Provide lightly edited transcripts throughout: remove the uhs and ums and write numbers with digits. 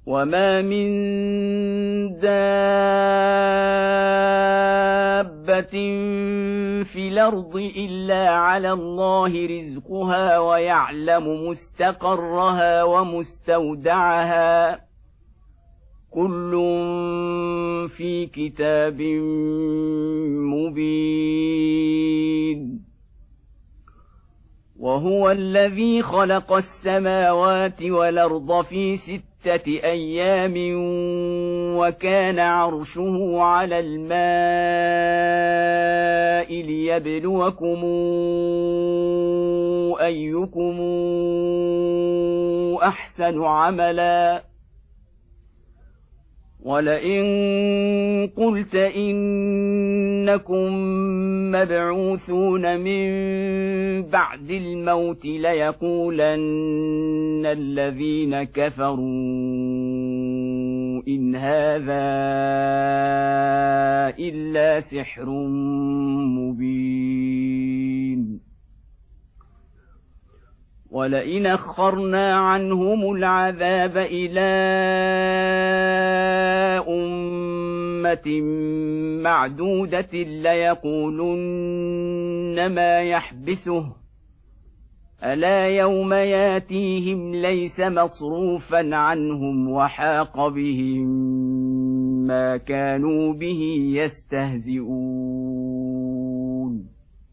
وما من دابة في الأرض إلا على الله رزقها ويعلم مستقرها ومستودعها كل في كتاب مبين وهو الذي خلق السماوات والأرض في 6 أيام وكان عرشه على الماء ليبلوكم أيكم أحسن عملا ولئن قلت إنكم مبعوثون من بعد الموت ليقولن الذين كفروا إن هذا إلا سحر مبين ولئن أخرنا عنهم العذاب إلى أمة معدودة ليقولن ما يحبسه ألا يوم ياتيهم ليس مصروفا عنهم وحاق بهم ما كانوا به يستهزئون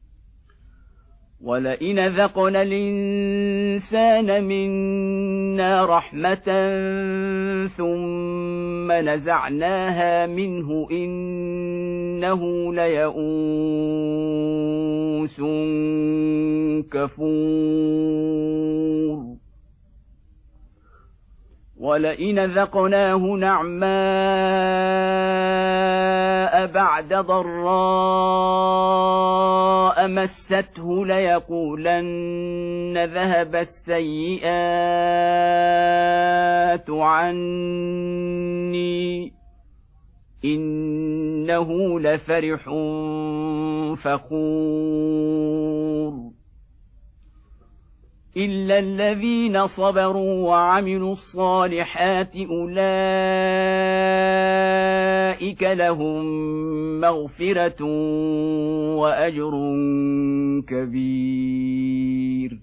ولئن ذقنا الإنسان منا رحمة ثم نزعناها منه إنه ليئوس كفور ولئن ذقناه نعماء بعد ضراء مسته ليقولن ذهب السيئات عني إنه لفرح فخور إلا الذين صبروا وعملوا الصالحات أولئك لهم مغفرة وأجر كبير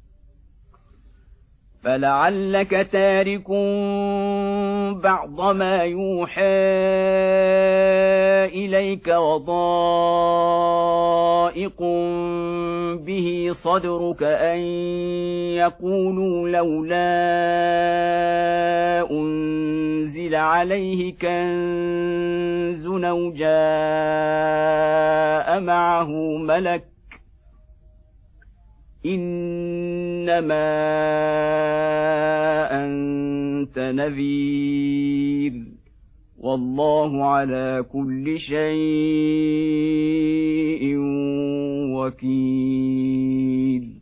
فلعلك تارك بعض ما يوحى إليك وضائق به صدرك أن يقولوا لولا أنزل عليه كنز أو جاء معه ملك إنما أنت نذير والله على كل شيء وكيل